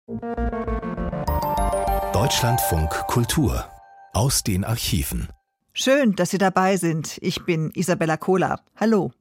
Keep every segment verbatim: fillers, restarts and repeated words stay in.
Deutschlandfunk Kultur aus den Archiven. Schön, dass Sie dabei sind. Ich bin Isabella Kohler. Hallo.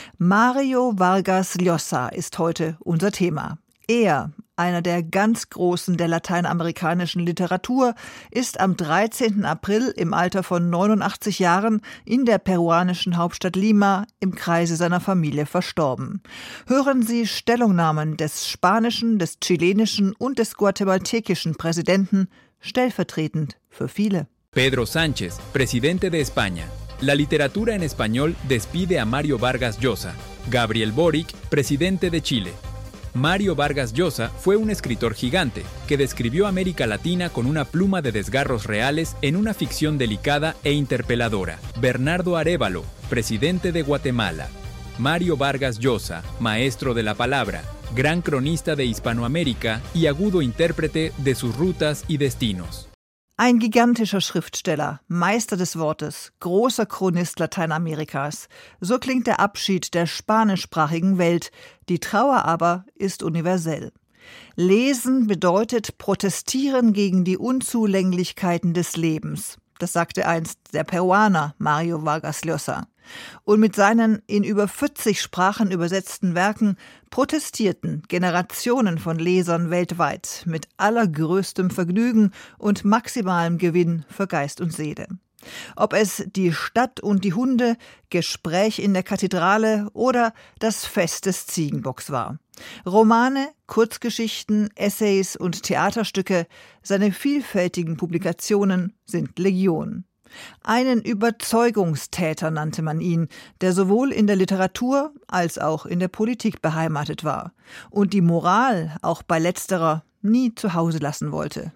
Mario Vargas Llosa ist heute unser Thema. Er, einer der ganz Großen der lateinamerikanischen Literatur, ist am dreizehnten April im Alter von neunundachtzig Jahren in der peruanischen Hauptstadt Lima im Kreise seiner Familie verstorben. Hören Sie Stellungnahmen des spanischen, des chilenischen und des guatemaltekischen Präsidenten, stellvertretend für viele. Pedro Sánchez, presidente de España. La literatura en español despide a Mario Vargas Llosa. Gabriel Boric, presidente de Chile. Mario Vargas Llosa fue un escritor gigante que describió América Latina con una pluma de desgarros reales en una ficción delicada e interpeladora. Bernardo Arévalo, presidente de Guatemala. Mario Vargas Llosa, maestro de la palabra, gran cronista de Hispanoamérica y agudo intérprete de sus rutas y destinos. Ein gigantischer Schriftsteller, Meister des Wortes, großer Chronist Lateinamerikas. So klingt der Abschied der spanischsprachigen Welt. Die Trauer aber ist universell. Lesen bedeutet protestieren gegen die Unzulänglichkeiten des Lebens. Das sagte einst der Peruaner Mario Vargas Llosa. Und mit seinen in über vierzig Sprachen übersetzten Werken protestierten Generationen von Lesern weltweit mit allergrößtem Vergnügen und maximalem Gewinn für Geist und Seele. Ob es die Stadt und die Hunde, Gespräch in der Kathedrale oder das Fest des Ziegenbocks war. Romane, Kurzgeschichten, Essays und Theaterstücke, seine vielfältigen Publikationen sind Legion. Einen Überzeugungstäter nannte man ihn, der sowohl in der Literatur als auch in der Politik beheimatet war und die Moral auch bei letzterer nie zu Hause lassen wollte.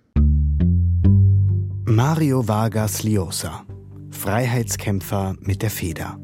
Mario Vargas Llosa, Freiheitskämpfer mit der Feder.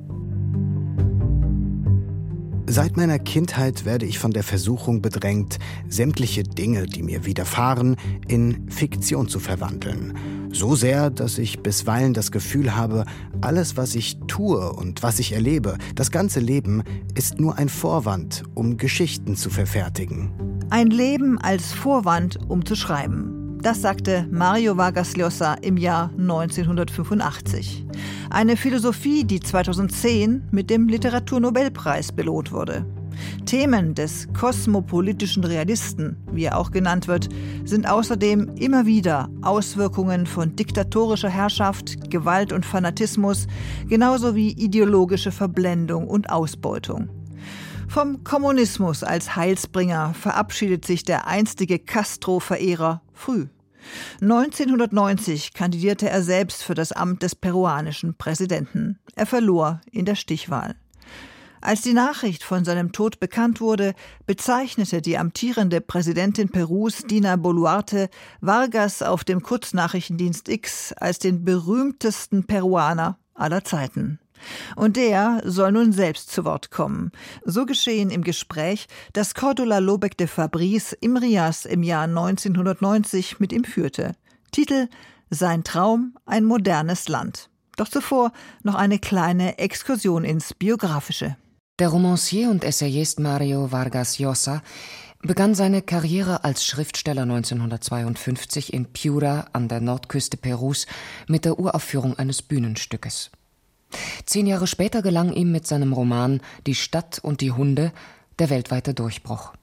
Seit meiner Kindheit werde ich von der Versuchung bedrängt, sämtliche Dinge, die mir widerfahren, in Fiktion zu verwandeln. So sehr, dass ich bisweilen das Gefühl habe, alles, was ich tue und was ich erlebe, das ganze Leben, ist nur ein Vorwand, um Geschichten zu verfertigen. Ein Leben als Vorwand, um zu schreiben. Das sagte Mario Vargas Llosa im Jahr neunzehnhundertfünfundachtzig. Eine Philosophie, die zweitausendzehn mit dem Literaturnobelpreis belohnt wurde. Themen des kosmopolitischen Realisten, wie er auch genannt wird, sind außerdem immer wieder Auswirkungen von diktatorischer Herrschaft, Gewalt und Fanatismus, genauso wie ideologische Verblendung und Ausbeutung. Vom Kommunismus als Heilsbringer verabschiedet sich der einstige Castro-Verehrer früh. neunzehnhundertneunzig kandidierte er selbst für das Amt des peruanischen Präsidenten. Er verlor in der Stichwahl. Als die Nachricht von seinem Tod bekannt wurde, bezeichnete die amtierende Präsidentin Perus, Dina Boluarte, Vargas auf dem Kurznachrichtendienst X als den berühmtesten Peruaner aller Zeiten. Und der soll nun selbst zu Wort kommen. So geschehen im Gespräch, das Cordula Lobeck de Fabris im Rias im Jahr neunzehnhundertneunzig mit ihm führte. Titel: Sein Traum, ein modernes Land. Doch zuvor noch eine kleine Exkursion ins Biografische. Der Romancier und Essayist Mario Vargas Llosa begann seine Karriere als Schriftsteller neunzehnhundertzweiundfünfzig in Piura an der Nordküste Perus mit der Uraufführung eines Bühnenstückes. Zehn Jahre später gelang ihm mit seinem Roman »Die Stadt und die Hunde« der weltweite Durchbruch.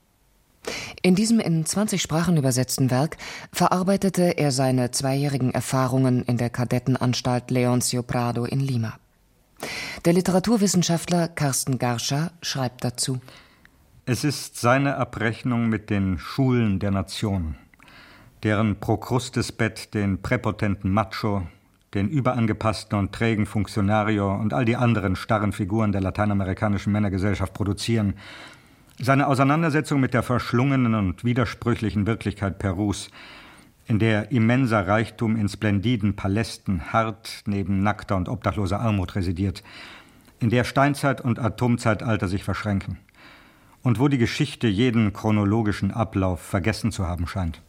In diesem in zwanzig Sprachen übersetzten Werk verarbeitete er seine zweijährigen Erfahrungen in der Kadettenanstalt Leoncio Prado in Lima. Der Literaturwissenschaftler Carsten Garscha schreibt dazu: Es ist seine Abrechnung mit den Schulen der Nation, deren Prokrustesbett den präpotenten Macho, den überangepassten und trägen Funktionario und all die anderen starren Figuren der lateinamerikanischen Männergesellschaft produzieren, seine Auseinandersetzung mit der verschlungenen und widersprüchlichen Wirklichkeit Perus, in der immenser Reichtum in splendiden Palästen hart neben nackter und obdachloser Armut residiert, in der Steinzeit und Atomzeitalter sich verschränken und wo die Geschichte jeden chronologischen Ablauf vergessen zu haben scheint.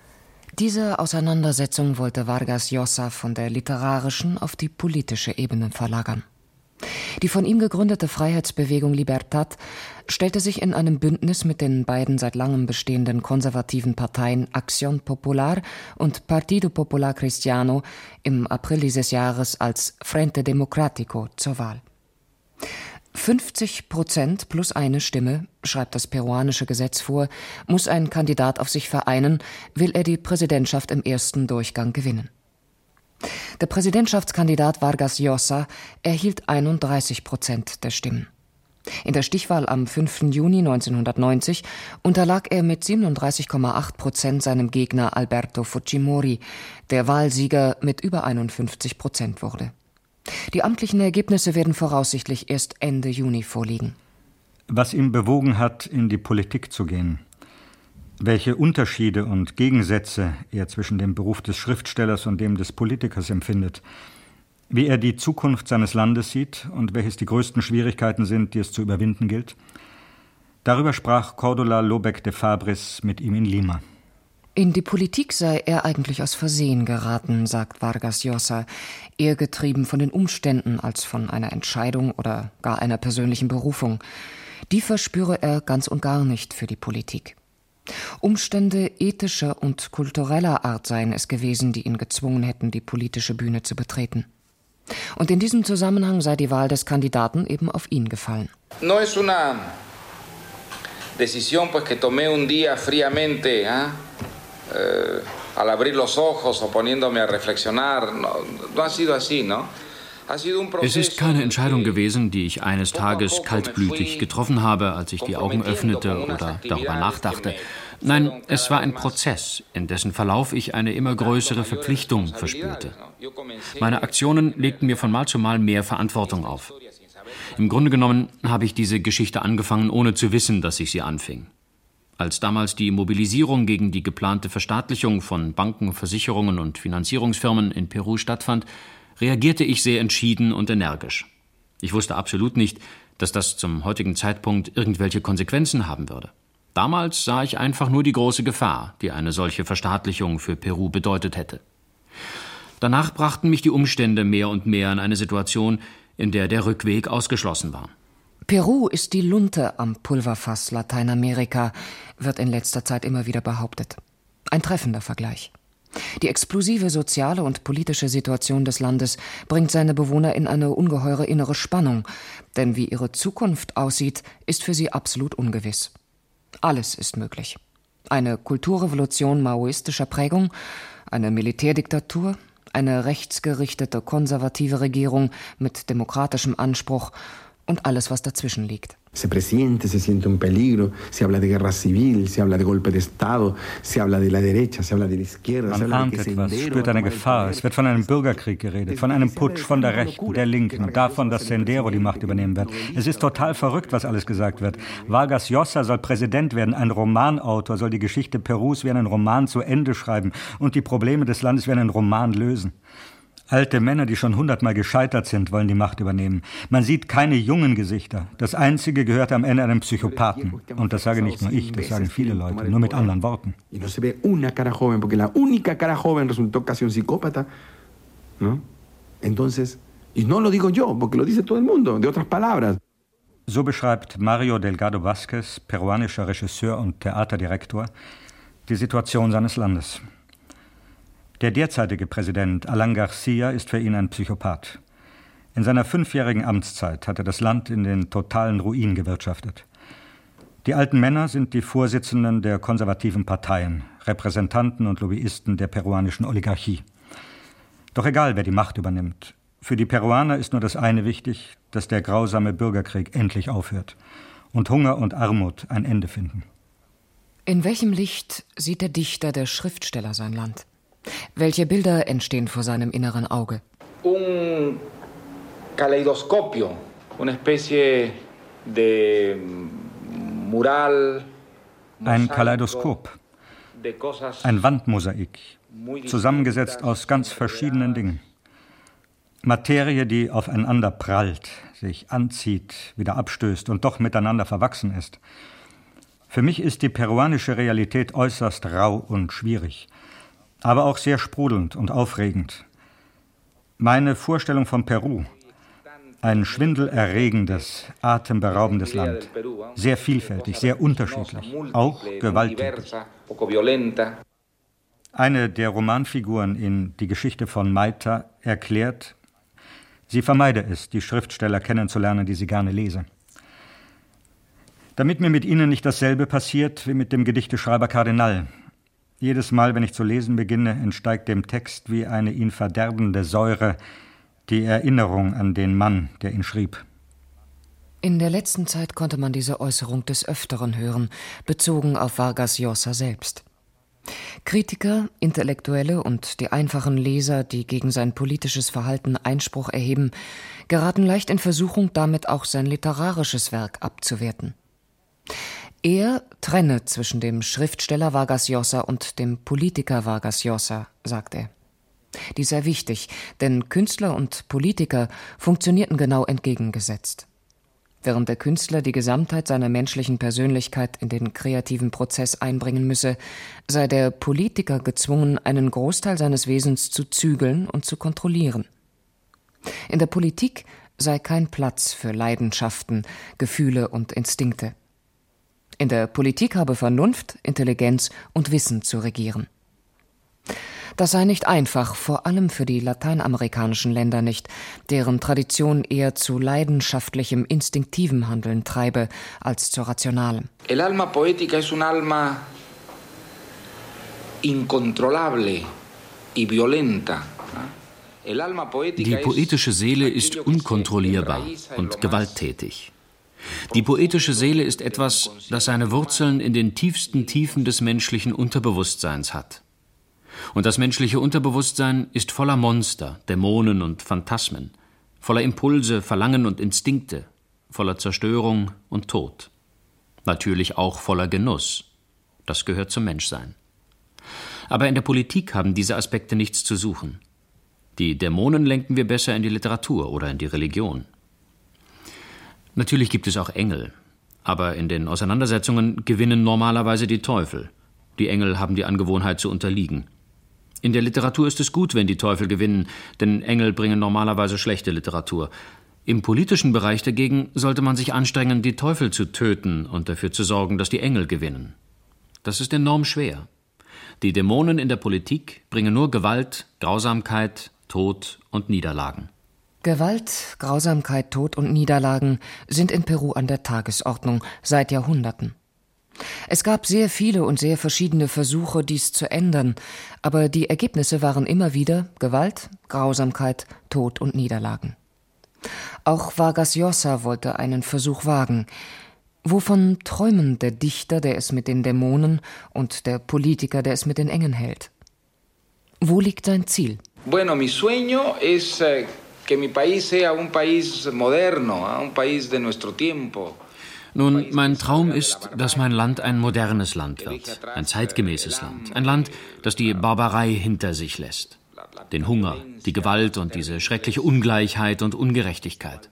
Diese Auseinandersetzung wollte Vargas Llosa von der literarischen auf die politische Ebene verlagern. Die von ihm gegründete Freiheitsbewegung Libertad stellte sich in einem Bündnis mit den beiden seit langem bestehenden konservativen Parteien Acción Popular und Partido Popular Cristiano im April dieses Jahres als Frente Democrático zur Wahl. fünfzig Prozent plus eine Stimme, schreibt das peruanische Gesetz vor, muss ein Kandidat auf sich vereinen, will er die Präsidentschaft im ersten Durchgang gewinnen. Der Präsidentschaftskandidat Vargas Llosa erhielt einunddreißig Prozent der Stimmen. In der Stichwahl am fünften Juni neunzehnhundertneunzig unterlag er mit siebenunddreißig Komma acht Prozent seinem Gegner Alberto Fujimori, der Wahlsieger mit über einundfünfzig Prozent wurde. Die amtlichen Ergebnisse werden voraussichtlich erst Ende Juni vorliegen. Was ihn bewogen hat, in die Politik zu gehen, welche Unterschiede und Gegensätze er zwischen dem Beruf des Schriftstellers und dem des Politikers empfindet, wie er die Zukunft seines Landes sieht und welches die größten Schwierigkeiten sind, die es zu überwinden gilt, darüber sprach Córdoba López de Fabris mit ihm in Lima. In die Politik sei er eigentlich aus Versehen geraten, sagt Vargas Llosa, eher getrieben von den Umständen als von einer Entscheidung oder gar einer persönlichen Berufung. Die verspüre er ganz und gar nicht für die Politik. Umstände ethischer und kultureller Art seien es gewesen, die ihn gezwungen hätten, die politische Bühne zu betreten. Und in diesem Zusammenhang sei die Wahl des Kandidaten eben auf ihn gefallen. No es una decisión pues que tomé un día fríamente, ¿eh? Eh, al abrir los ojos o poniéndome a reflexionar, no, no ha sido así, ¿no? Es ist keine Entscheidung gewesen, die ich eines Tages kaltblütig getroffen habe, als ich die Augen öffnete oder darüber nachdachte. Nein, es war ein Prozess, in dessen Verlauf ich eine immer größere Verpflichtung verspürte. Meine Aktionen legten mir von Mal zu Mal mehr Verantwortung auf. Im Grunde genommen habe ich diese Geschichte angefangen, ohne zu wissen, dass ich sie anfing. Als damals die Mobilisierung gegen die geplante Verstaatlichung von Banken, Versicherungen und Finanzierungsfirmen in Peru stattfand, reagierte ich sehr entschieden und energisch. Ich wusste absolut nicht, dass das zum heutigen Zeitpunkt irgendwelche Konsequenzen haben würde. Damals sah ich einfach nur die große Gefahr, die eine solche Verstaatlichung für Peru bedeutet hätte. Danach brachten mich die Umstände mehr und mehr in eine Situation, in der der Rückweg ausgeschlossen war. Peru ist die Lunte am Pulverfass Lateinamerika, wird in letzter Zeit immer wieder behauptet. Ein treffender Vergleich. Die explosive soziale und politische Situation des Landes bringt seine Bewohner in eine ungeheure innere Spannung, denn wie ihre Zukunft aussieht, ist für sie absolut ungewiss. Alles ist möglich. Eine Kulturrevolution maoistischer Prägung, eine Militärdiktatur, eine rechtsgerichtete konservative Regierung mit demokratischem Anspruch und alles, was dazwischen liegt. Se presiente, se siente un peligro, se habla de guerra civil, se habla de golpe de Estado, se habla de la derecha, se habla de la izquierda. Man ahnt etwas, spürt eine Gefahr. Es wird von einem Bürgerkrieg geredet, von einem Putsch von der Rechten, der Linken und davon, dass Sendero die Macht übernehmen wird. Es ist total verrückt, was alles gesagt wird. Vargas Llosa soll Präsident werden, ein Romanautor soll die Geschichte Perus wie einen Roman zu Ende schreiben und die Probleme des Landes wie einen Roman lösen. Alte Männer, die schon hundertmal gescheitert sind, wollen die Macht übernehmen. Man sieht keine jungen Gesichter. Das Einzige gehört am Ende einem Psychopathen. Und das sage nicht nur ich, das sagen viele Leute, nur mit anderen Worten. So beschreibt Mario Delgado Vázquez, peruanischer Regisseur und Theaterdirektor, die Situation seines Landes. Der derzeitige Präsident Alan García ist für ihn ein Psychopath. In seiner fünfjährigen Amtszeit hat er das Land in den totalen Ruin gewirtschaftet. Die alten Männer sind die Vorsitzenden der konservativen Parteien, Repräsentanten und Lobbyisten der peruanischen Oligarchie. Doch egal, wer die Macht übernimmt, für die Peruaner ist nur das eine wichtig, dass der grausame Bürgerkrieg endlich aufhört und Hunger und Armut ein Ende finden. In welchem Licht sieht der Dichter, der Schriftsteller sein Land? Welche Bilder entstehen vor seinem inneren Auge? Un caleidoscopio, una especie de mural. Ein Kaleidoskop, ein Wandmosaik, zusammengesetzt aus ganz verschiedenen Dingen. Materie, die aufeinander prallt, sich anzieht, wieder abstößt und doch miteinander verwachsen ist. Für mich ist die peruanische Realität äußerst rau und schwierig, aber auch sehr sprudelnd und aufregend. Meine Vorstellung von Peru, Ein schwindelerregendes, atemberaubendes Land. Sehr vielfältig, sehr unterschiedlich, auch gewalttätig. Eine der Romanfiguren in Die Geschichte von Malta erklärt, sie vermeide es, die Schriftsteller kennenzulernen, die sie gerne lese. Damit mir mit ihnen nicht dasselbe passiert wie mit dem Gedichteschreiber Kardinal. Jedes Mal, wenn ich zu lesen beginne, entsteigt dem Text wie eine ihn verderbende Säure die Erinnerung an den Mann, der ihn schrieb. In der letzten Zeit konnte man diese Äußerung des Öfteren hören, bezogen auf Vargas Llosa selbst. Kritiker, Intellektuelle und die einfachen Leser, die gegen sein politisches Verhalten Einspruch erheben, geraten leicht in Versuchung, damit auch sein literarisches Werk abzuwerten. Er trenne zwischen dem Schriftsteller Vargas Llosa und dem Politiker Vargas Llosa, sagt er. Dies sei wichtig, denn Künstler und Politiker funktionierten genau entgegengesetzt. Während der Künstler die Gesamtheit seiner menschlichen Persönlichkeit in den kreativen Prozess einbringen müsse, sei der Politiker gezwungen, einen Großteil seines Wesens zu zügeln und zu kontrollieren. In der Politik sei kein Platz für Leidenschaften, Gefühle und Instinkte. In der Politik habe Vernunft, Intelligenz und Wissen zu regieren. Das sei nicht einfach, vor allem für die lateinamerikanischen Länder nicht, deren Tradition eher zu leidenschaftlichem, instinktivem Handeln treibe, als zu rationalem. El alma poética es un alma incontrolable y violenta. Die poetische Seele ist unkontrollierbar und gewalttätig. Die poetische Seele ist etwas, das seine Wurzeln in den tiefsten Tiefen des menschlichen Unterbewusstseins hat. Und das menschliche Unterbewusstsein ist voller Monster, Dämonen und Phantasmen, voller Impulse, Verlangen und Instinkte, voller Zerstörung und Tod. Natürlich auch voller Genuss. Das gehört zum Menschsein. Aber in der Politik haben diese Aspekte nichts zu suchen. Die Dämonen lenken wir besser in die Literatur oder in die Religion. Natürlich gibt es auch Engel, aber in den Auseinandersetzungen gewinnen normalerweise die Teufel. Die Engel haben die Angewohnheit zu unterliegen. In der Literatur ist es gut, wenn die Teufel gewinnen, denn Engel bringen normalerweise schlechte Literatur. Im politischen Bereich dagegen sollte man sich anstrengen, die Teufel zu töten und dafür zu sorgen, dass die Engel gewinnen. Das ist enorm schwer. Die Dämonen in der Politik bringen nur Gewalt, Grausamkeit, Tod und Niederlagen. Gewalt, Grausamkeit, Tod und Niederlagen sind in Peru an der Tagesordnung seit Jahrhunderten. Es gab sehr viele und sehr verschiedene Versuche, dies zu ändern, aber die Ergebnisse waren immer wieder Gewalt, Grausamkeit, Tod und Niederlagen. Auch Vargas Llosa wollte einen Versuch wagen. Wovon träumen der Dichter, der es mit den Dämonen, und der Politiker, der es mit den Engeln hält? Wo liegt sein Ziel? Bueno, mi sueño es que mi país sea un país moderno, un país de nuestro tiempo. Nun, mein Traum ist, dass mein Land ein modernes Land wird, ein zeitgemäßes Land, ein Land, das die Barbarei hinter sich lässt, den Hunger, die Gewalt und diese schreckliche Ungleichheit und Ungerechtigkeit.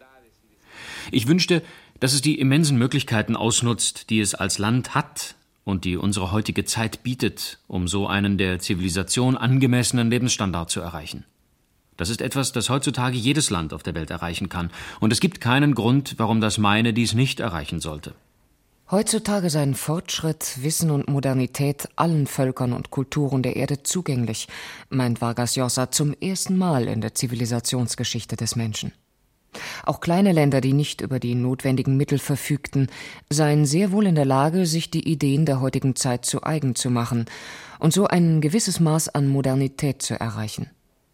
Ich wünschte, dass es die immensen Möglichkeiten ausnutzt, die es als Land hat und die unsere heutige Zeit bietet, um so einen der Zivilisation angemessenen Lebensstandard zu erreichen. Das ist etwas, das heutzutage jedes Land auf der Welt erreichen kann. Und es gibt keinen Grund, warum das meine dies nicht erreichen sollte. Heutzutage seien Fortschritt, Wissen und Modernität allen Völkern und Kulturen der Erde zugänglich, meint Vargas Llosa zum ersten Mal in der Zivilisationsgeschichte des Menschen. Auch kleine Länder, die nicht über die notwendigen Mittel verfügten, seien sehr wohl in der Lage, sich die Ideen der heutigen Zeit zu eigen zu machen und so ein gewisses Maß an Modernität zu erreichen.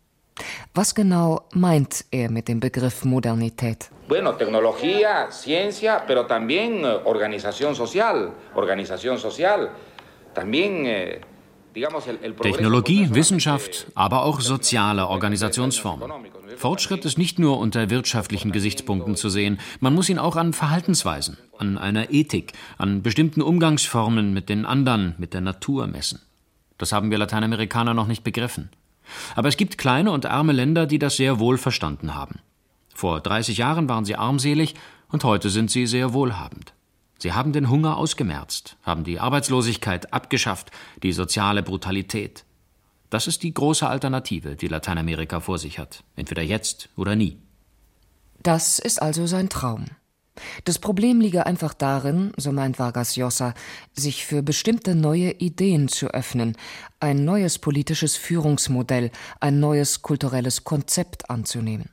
Was genau meint er mit dem Begriff Modernität? Bueno, tecnología, ciencia, pero también organización social, organización social, también eh, digamos el, el Technologie, Wissenschaft, aber auch soziale Organisationsformen. Fortschritt ist nicht nur unter wirtschaftlichen Gesichtspunkten zu sehen, man muss ihn auch an Verhaltensweisen, an einer Ethik, an bestimmten Umgangsformen mit den anderen, mit der Natur messen. Das haben wir Lateinamerikaner noch nicht begriffen. Aber es gibt kleine und arme Länder, die das sehr wohl verstanden haben. Vor dreißig Jahren waren sie armselig und heute sind sie sehr wohlhabend. Sie haben den Hunger ausgemerzt, haben die Arbeitslosigkeit abgeschafft, die soziale Brutalität. Das ist die große Alternative, die Lateinamerika vor sich hat. Entweder jetzt oder nie. Das ist also sein Traum. Das Problem liege einfach darin, so meint Vargas Llosa, sich für bestimmte neue Ideen zu öffnen, ein neues politisches Führungsmodell, ein neues kulturelles Konzept anzunehmen.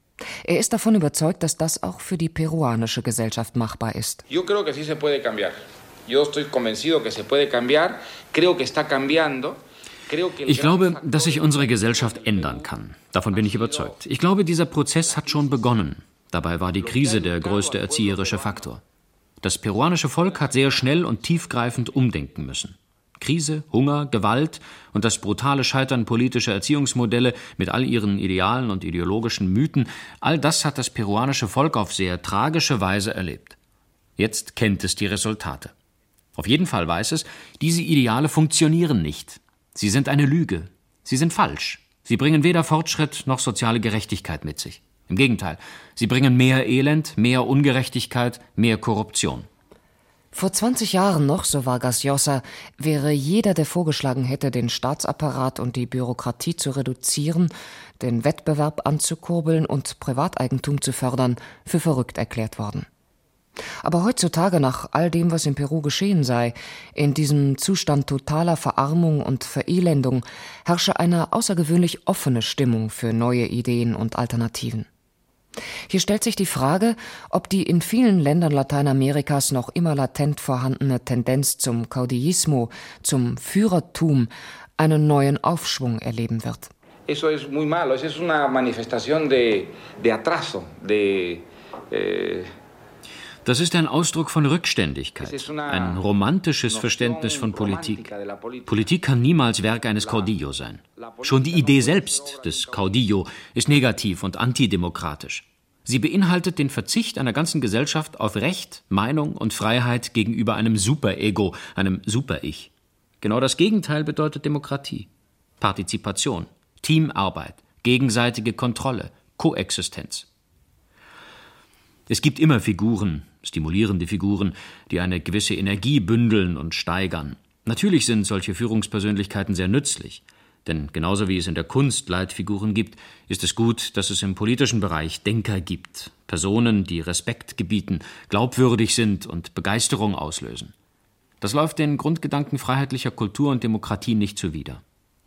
Er ist davon überzeugt, dass das auch für die peruanische Gesellschaft machbar ist. Yo creo que sí se puede cambiar. Yo estoy convencido que se puede cambiar. Creo que está cambiando. Ich glaube, dass sich unsere Gesellschaft ändern kann. Davon bin ich überzeugt. Ich glaube, dieser Prozess hat schon begonnen. Dabei war die Krise der größte erzieherische Faktor. Das peruanische Volk hat sehr schnell und tiefgreifend umdenken müssen. Krise, Hunger, Gewalt und das brutale Scheitern politischer Erziehungsmodelle mit all ihren Idealen und ideologischen Mythen, all das hat das peruanische Volk auf sehr tragische Weise erlebt. Jetzt kennt es die Resultate. Auf jeden Fall weiß es, diese Ideale funktionieren nicht. Sie sind eine Lüge. Sie sind falsch. Sie bringen weder Fortschritt noch soziale Gerechtigkeit mit sich. Im Gegenteil, sie bringen mehr Elend, mehr Ungerechtigkeit, mehr Korruption. Vor zwanzig Jahren noch, so Vargas Llosa, wäre jeder, der vorgeschlagen hätte, den Staatsapparat und die Bürokratie zu reduzieren, den Wettbewerb anzukurbeln und Privateigentum zu fördern, für verrückt erklärt worden. Aber heutzutage, nach all dem, was in Peru geschehen sei, in diesem Zustand totaler Verarmung und Verelendung, herrsche eine außergewöhnlich offene Stimmung für neue Ideen und Alternativen. Hier stellt sich die Frage, ob die in vielen Ländern Lateinamerikas noch immer latent vorhandene Tendenz zum Caudillismo, zum Führertum, einen neuen Aufschwung erleben wird. Eso es muy malo. Eso es una manifestación de, de atraso, de, eh Das ist ein Ausdruck von Rückständigkeit, ein romantisches Verständnis von Politik. Politik kann niemals Werk eines Caudillo sein. Schon die Idee selbst des Caudillo ist negativ und antidemokratisch. Sie beinhaltet den Verzicht einer ganzen Gesellschaft auf Recht, Meinung und Freiheit gegenüber einem Superego, einem Super-Ich. Genau das Gegenteil bedeutet Demokratie, Partizipation, Teamarbeit, gegenseitige Kontrolle, Koexistenz. Es gibt immer Figuren, stimulierende Figuren, die eine gewisse Energie bündeln und steigern. Natürlich sind solche Führungspersönlichkeiten sehr nützlich, denn genauso wie es in der Kunst Leitfiguren gibt, ist es gut, dass es im politischen Bereich Denker gibt, Personen, die Respekt gebieten, glaubwürdig sind und Begeisterung auslösen. Das läuft den Grundgedanken freiheitlicher Kultur und Demokratie nicht zuwider.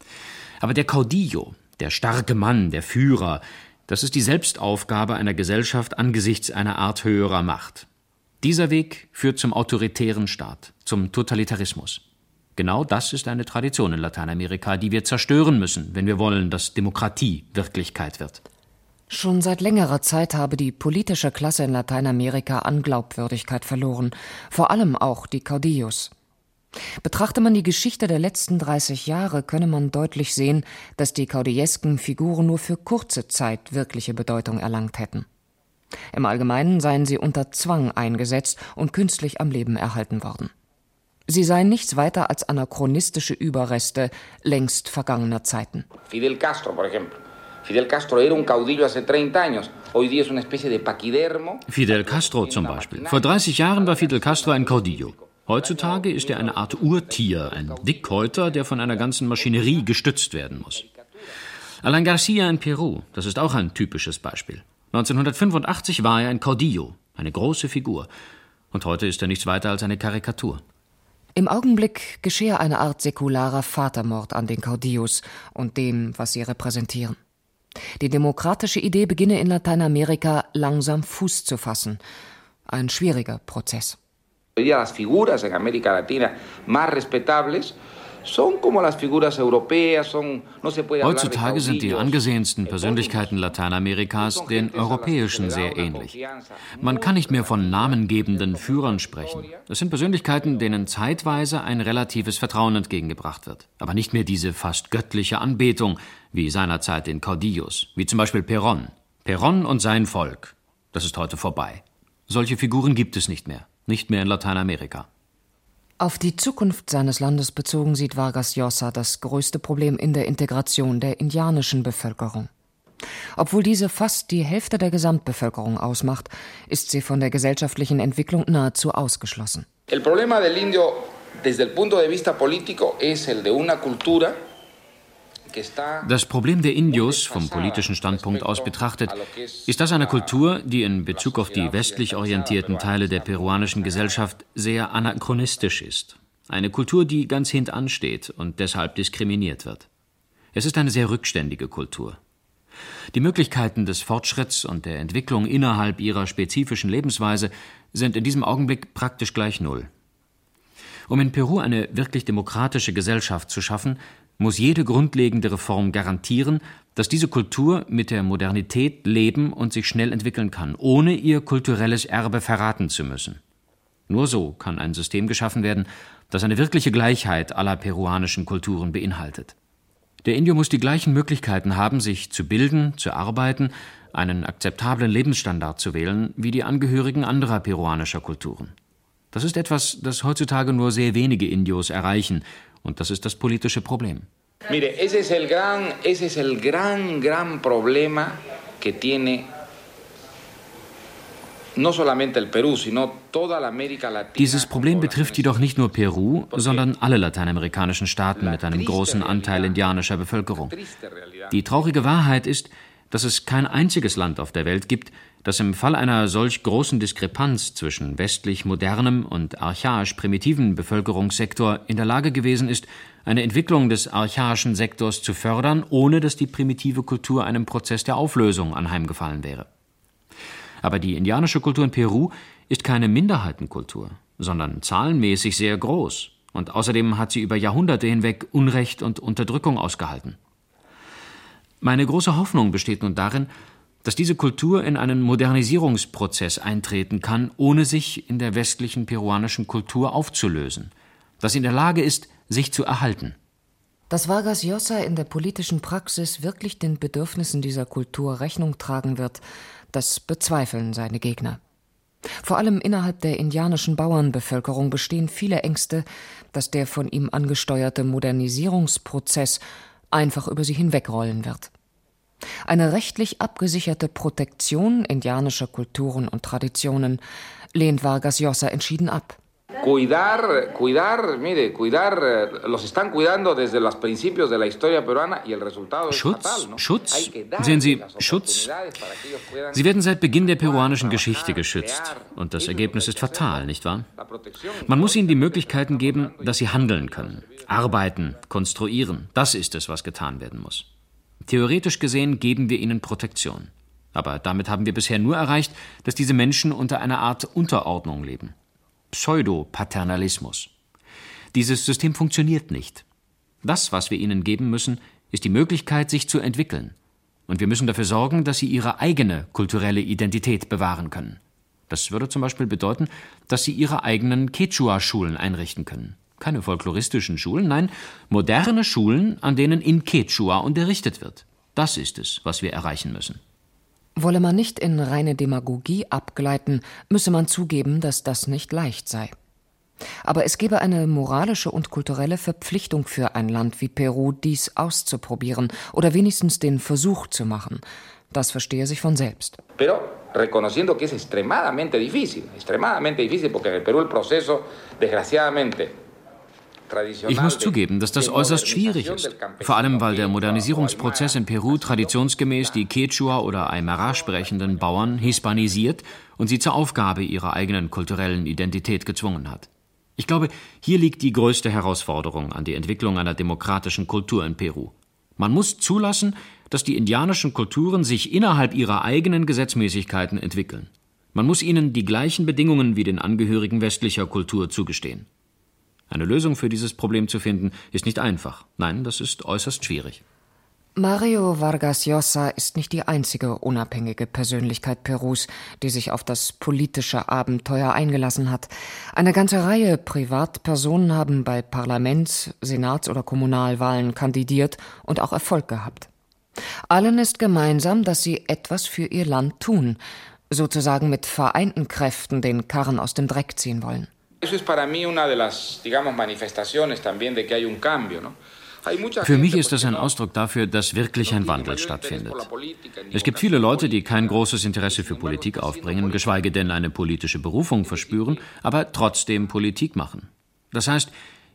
Aber der Caudillo, der starke Mann, der Führer, das ist die Selbstaufgabe einer Gesellschaft angesichts einer Art höherer Macht. Dieser Weg führt zum autoritären Staat, zum Totalitarismus. Genau das ist eine Tradition in Lateinamerika, die wir zerstören müssen, wenn wir wollen, dass Demokratie Wirklichkeit wird. Schon seit längerer Zeit habe die politische Klasse in Lateinamerika an Glaubwürdigkeit verloren, vor allem auch die Caudillos. Betrachte man die Geschichte der letzten dreißig Jahre, könne man deutlich sehen, dass die caudillesken Figuren nur für kurze Zeit wirkliche Bedeutung erlangt hätten. Im Allgemeinen seien sie unter Zwang eingesetzt und künstlich am Leben erhalten worden. Sie seien nichts weiter als anachronistische Überreste längst vergangener Zeiten. Fidel Castro, por ejemplo. Fidel Castro era un caudillo hace treinta años. Hoy día es una especie de paquidermo. Fidel Castro zum Beispiel. Vor dreißig Jahren war Fidel Castro ein Caudillo. Heutzutage ist er eine Art Urtier, ein Dickhäuter, der von einer ganzen Maschinerie gestützt werden muss. Alan Garcia in Peru, das ist auch ein typisches Beispiel. neunzehnhundertfünfundachtzig war er ein Caudillo, eine große Figur. Und heute ist er nichts weiter als eine Karikatur. Im Augenblick geschehe eine Art säkularer Vatermord an den Caudillos und dem, was sie repräsentieren. Die demokratische Idee beginne in Lateinamerika langsam Fuß zu fassen. Ein schwieriger Prozess. Las figuras en América Latina más respetables son como las figuras europeas, son no se puede hablar de Heutzutage sind die angesehensten Persönlichkeiten Lateinamerikas den europäischen sehr ähnlich. Man kann nicht mehr von namengebenden Führern sprechen. Es sind Persönlichkeiten, denen zeitweise ein relatives Vertrauen entgegengebracht wird, aber nicht mehr diese fast göttliche Anbetung wie seinerzeit den Caudillos, wie zum Beispiel Perón. Perón und sein Volk, das ist heute vorbei. Solche Figuren gibt es nicht mehr. Nicht mehr in Lateinamerika. Auf die Zukunft seines Landes bezogen sieht Vargas Llosa das größte Problem in der Integration der indianischen Bevölkerung. Obwohl diese fast die Hälfte der Gesamtbevölkerung ausmacht, ist sie von der gesellschaftlichen Entwicklung nahezu ausgeschlossen. El problema del indio desde el punto de vista político es el de una cultura Das Problem der Indios vom politischen Standpunkt aus betrachtet, ist das eine Kultur, die in Bezug auf die westlich orientierten Teile der peruanischen Gesellschaft sehr anachronistisch ist. Eine Kultur, die ganz hintan steht und deshalb diskriminiert wird. Es ist eine sehr rückständige Kultur. Die Möglichkeiten des Fortschritts und der Entwicklung innerhalb ihrer spezifischen Lebensweise sind in diesem Augenblick praktisch gleich null. Um in Peru eine wirklich demokratische Gesellschaft zu schaffen, muss jede grundlegende Reform garantieren, dass diese Kultur mit der Modernität leben und sich schnell entwickeln kann, ohne ihr kulturelles Erbe verraten zu müssen. Nur so kann ein System geschaffen werden, das eine wirkliche Gleichheit aller peruanischen Kulturen beinhaltet. Der Indio muss die gleichen Möglichkeiten haben, sich zu bilden, zu arbeiten, einen akzeptablen Lebensstandard zu wählen, wie die Angehörigen anderer peruanischer Kulturen. Das ist etwas, das heutzutage nur sehr wenige Indios erreichen, und das ist das politische Problem. Mire, ese es el gran, ese es el gran, gran problema que tiene no solamente el Perú, sino toda la América Latina. Dieses Problem betrifft jedoch nicht nur Peru, sondern alle lateinamerikanischen Staaten mit einem großen Anteil indianischer Bevölkerung. Die traurige Wahrheit ist, dass es kein einziges Land auf der Welt gibt, das im Fall einer solch großen Diskrepanz zwischen westlich modernem und archaisch primitiven Bevölkerungssektor in der Lage gewesen ist, eine Entwicklung des archaischen Sektors zu fördern, ohne dass die primitive Kultur einem Prozess der Auflösung anheimgefallen wäre. Aber die indianische Kultur in Peru ist keine Minderheitenkultur, sondern zahlenmäßig sehr groß, und außerdem hat sie über Jahrhunderte hinweg Unrecht und Unterdrückung ausgehalten. Meine große Hoffnung besteht nun darin, dass diese Kultur in einen Modernisierungsprozess eintreten kann, ohne sich in der westlichen peruanischen Kultur aufzulösen, dass sie in der Lage ist, sich zu erhalten. Dass Vargas Llosa in der politischen Praxis wirklich den Bedürfnissen dieser Kultur Rechnung tragen wird, das bezweifeln seine Gegner. Vor allem innerhalb der indianischen Bauernbevölkerung bestehen viele Ängste, dass der von ihm angesteuerte Modernisierungsprozess einfach über sie hinwegrollen wird. Eine rechtlich abgesicherte Protektion indianischer Kulturen und Traditionen lehnt Vargas Llosa entschieden ab. Cuidar, cuidar, mire, cuidar, los están cuidando desde los principios de la historia peruana y el resultado es fatal, ¿no? Schutz? Sehen Sie, Schutz? Sie werden seit Beginn der peruanischen Geschichte geschützt. Und das Ergebnis ist fatal, nicht wahr? Man muss ihnen die Möglichkeiten geben, dass sie handeln können, arbeiten, konstruieren. Das ist es, was getan werden muss. Theoretisch gesehen geben wir ihnen Protektion. Aber damit haben wir bisher nur erreicht, dass diese Menschen unter einer Art Unterordnung leben. Pseudopaternalismus. Dieses System funktioniert nicht. Das, was wir ihnen geben müssen, ist die Möglichkeit, sich zu entwickeln. Und wir müssen dafür sorgen, dass sie ihre eigene kulturelle Identität bewahren können. Das würde zum Beispiel bedeuten, dass sie ihre eigenen Quechua-Schulen einrichten können. Keine folkloristischen Schulen, nein, moderne Schulen, an denen in Quechua unterrichtet wird. Das ist es, was wir erreichen müssen. Wolle man nicht in reine Demagogie abgleiten, müsse man zugeben, dass das nicht leicht sei. Aber es gebe eine moralische und kulturelle Verpflichtung für ein Land wie Peru, dies auszuprobieren oder wenigstens den Versuch zu machen. Das verstehe sich von selbst. Pero reconociendo que es extremadamente difícil, extremadamente difícil, porque en el Perú el proceso, desgraciadamente. Ich muss zugeben, dass das äußerst schwierig ist, vor allem weil der Modernisierungsprozess in Peru traditionsgemäß die Quechua- oder Aymara sprechenden Bauern hispanisiert und sie zur Aufgabe ihrer eigenen kulturellen Identität gezwungen hat. Ich glaube, hier liegt die größte Herausforderung an die Entwicklung einer demokratischen Kultur in Peru. Man muss zulassen, dass die indianischen Kulturen sich innerhalb ihrer eigenen Gesetzmäßigkeiten entwickeln. Man muss ihnen die gleichen Bedingungen wie den Angehörigen westlicher Kultur zugestehen. Eine Lösung für dieses Problem zu finden, ist nicht einfach. Nein, das ist äußerst schwierig. Mario Vargas Llosa ist nicht die einzige unabhängige Persönlichkeit Perus, die sich auf das politische Abenteuer eingelassen hat. Eine ganze Reihe Privatpersonen haben bei Parlaments-, Senats- oder Kommunalwahlen kandidiert und auch Erfolg gehabt. Allen ist gemeinsam, dass sie etwas für ihr Land tun, sozusagen mit vereinten Kräften den Karren aus dem Dreck ziehen wollen. Für mich ist das ein Ausdruck dafür, dass wirklich ein Wandel stattfindet. Es gibt viele Leute, die kein großes Interesse für Politik aufbringen, geschweige denn eine politische Berufung verspüren, aber trotzdem Politik machen. Das heißt,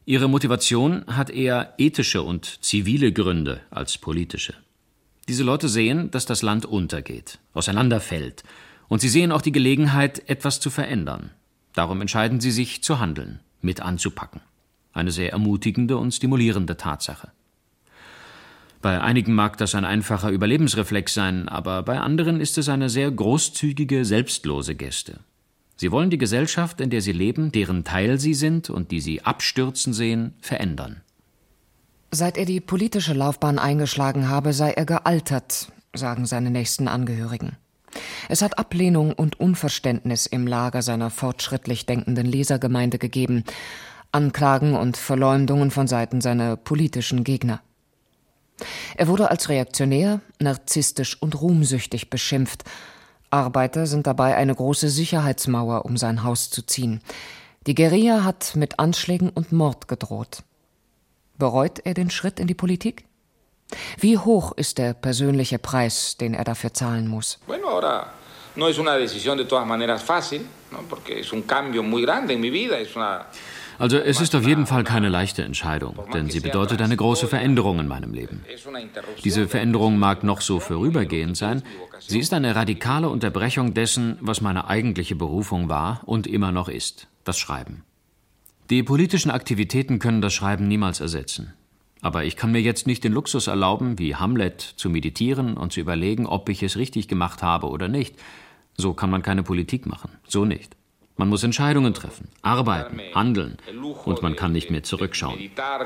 Ihre Motivation hat eher ethische und zivile Gründe als politische. Diese Leute sehen, dass das Land untergeht, auseinanderfällt, und sie sehen auch die Gelegenheit, etwas zu verändern. Darum entscheiden sie sich zu handeln, mit anzupacken. Eine sehr ermutigende und stimulierende Tatsache. Bei einigen mag das ein einfacher Überlebensreflex sein, aber bei anderen ist es eine sehr großzügige, selbstlose Geste. Sie wollen die Gesellschaft, in der sie leben, deren Teil sie sind und die sie abstürzen sehen, verändern. Seit er die politische Laufbahn eingeschlagen habe, sei er gealtert, sagen seine nächsten Angehörigen. Es hat Ablehnung und Unverständnis im Lager seiner fortschrittlich denkenden Lesergemeinde gegeben, Anklagen und Verleumdungen von Seiten seiner politischen Gegner. Er wurde als reaktionär, narzisstisch und ruhmsüchtig beschimpft. Arbeiter sind dabei eine große Sicherheitsmauer um sein Haus zu ziehen. Die Guerilla hat mit Anschlägen und Mord gedroht. Bereut er den Schritt in die Politik? Wie hoch ist der persönliche Preis, den er dafür zahlen muss? Bueno, ahora no es una decisión de todas maneras fácil, ¿no? Porque es un cambio muy grande en mi vida, es una Also es ist auf jeden Fall keine leichte Entscheidung, denn sie bedeutet eine große Veränderung in meinem Leben. Diese Veränderung mag noch so vorübergehend sein, sie ist eine radikale Unterbrechung dessen, was meine eigentliche Berufung war und immer noch ist, das Schreiben. Die politischen Aktivitäten können das Schreiben niemals ersetzen. Aber ich kann mir jetzt nicht den Luxus erlauben, wie Hamlet, zu meditieren und zu überlegen, ob ich es richtig gemacht habe oder nicht. So kann man keine Politik machen, so nicht. Man muss Entscheidungen treffen, arbeiten, handeln und man kann nicht mehr zurückschauen.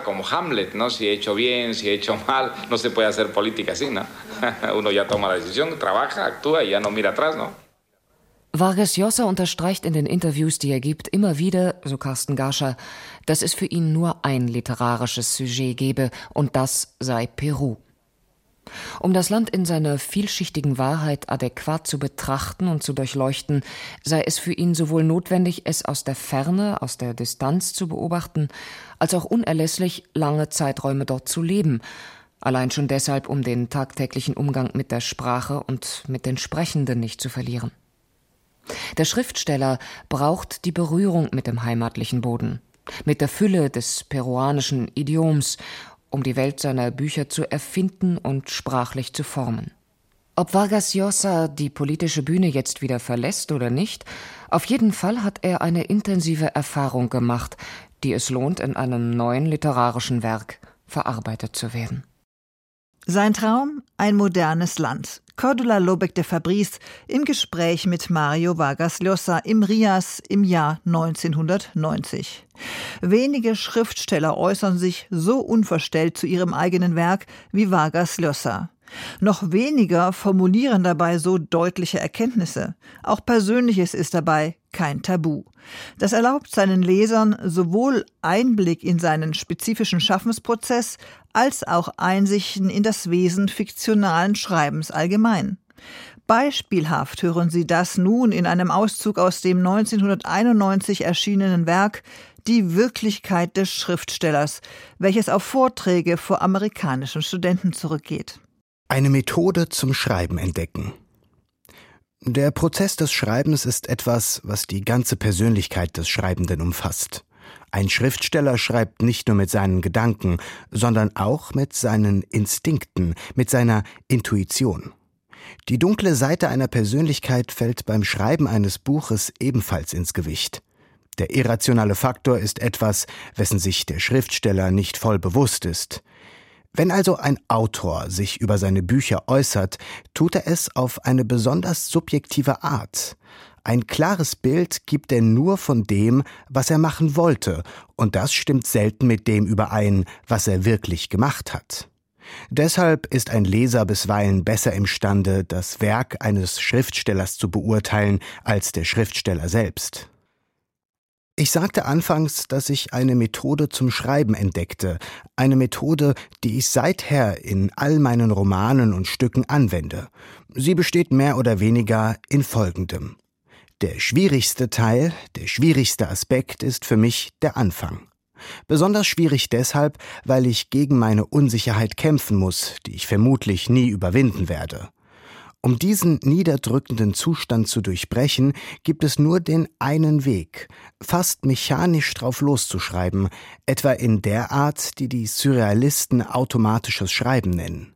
Vargas Llosa unterstreicht in den Interviews, die er gibt, immer wieder, so Carsten Garscher, dass es für ihn nur ein literarisches Sujet gebe und das sei Peru. Um das Land in seiner vielschichtigen Wahrheit adäquat zu betrachten und zu durchleuchten, sei es für ihn sowohl notwendig, es aus der Ferne, aus der Distanz zu beobachten, als auch unerlässlich, lange Zeiträume dort zu leben, allein schon deshalb, um den tagtäglichen Umgang mit der Sprache und mit den Sprechenden nicht zu verlieren. Der Schriftsteller braucht die Berührung mit dem heimatlichen Boden, mit der Fülle des peruanischen Idioms, um die Welt seiner Bücher zu erfinden und sprachlich zu formen. Ob Vargas Llosa die politische Bühne jetzt wieder verlässt oder nicht, auf jeden Fall hat er eine intensive Erfahrung gemacht, die es lohnt, in einem neuen literarischen Werk verarbeitet zu werden. Sein Traum? Ein modernes Land. Cordula Lobeck de Fabris im Gespräch mit Mario Vargas Llosa im Rias im Jahr neunzehnhundertneunzig. Wenige Schriftsteller äußern sich so unverstellt zu ihrem eigenen Werk wie Vargas Llosa. Noch weniger formulieren dabei so deutliche Erkenntnisse. Auch Persönliches ist dabei kein Tabu. Das erlaubt seinen Lesern sowohl Einblick in seinen spezifischen Schaffensprozess als auch Einsichten in das Wesen fiktionalen Schreibens allgemein. Beispielhaft hören Sie das nun in einem Auszug aus dem neunzehnhunderteinundneunzig erschienenen Werk »Die Wirklichkeit des Schriftstellers«, welches auf Vorträge vor amerikanischen Studenten zurückgeht. Eine Methode zum Schreiben entdecken. Der Prozess des Schreibens ist etwas, was die ganze Persönlichkeit des Schreibenden umfasst. Ein Schriftsteller schreibt nicht nur mit seinen Gedanken, sondern auch mit seinen Instinkten, mit seiner Intuition. Die dunkle Seite einer Persönlichkeit fällt beim Schreiben eines Buches ebenfalls ins Gewicht. Der irrationale Faktor ist etwas, wessen sich der Schriftsteller nicht voll bewusst ist. Wenn also ein Autor sich über seine Bücher äußert, tut er es auf eine besonders subjektive Art. Ein klares Bild gibt er nur von dem, was er machen wollte, und das stimmt selten mit dem überein, was er wirklich gemacht hat. Deshalb ist ein Leser bisweilen besser imstande, das Werk eines Schriftstellers zu beurteilen, als der Schriftsteller selbst. Ich sagte anfangs, dass ich eine Methode zum Schreiben entdeckte, eine Methode, die ich seither in all meinen Romanen und Stücken anwende. Sie besteht mehr oder weniger in Folgendem. Der schwierigste Teil, der schwierigste Aspekt ist für mich der Anfang. Besonders schwierig deshalb, weil ich gegen meine Unsicherheit kämpfen muss, die ich vermutlich nie überwinden werde. Um diesen niederdrückenden Zustand zu durchbrechen, gibt es nur den einen Weg, fast mechanisch drauf loszuschreiben, etwa in der Art, die die Surrealisten automatisches Schreiben nennen.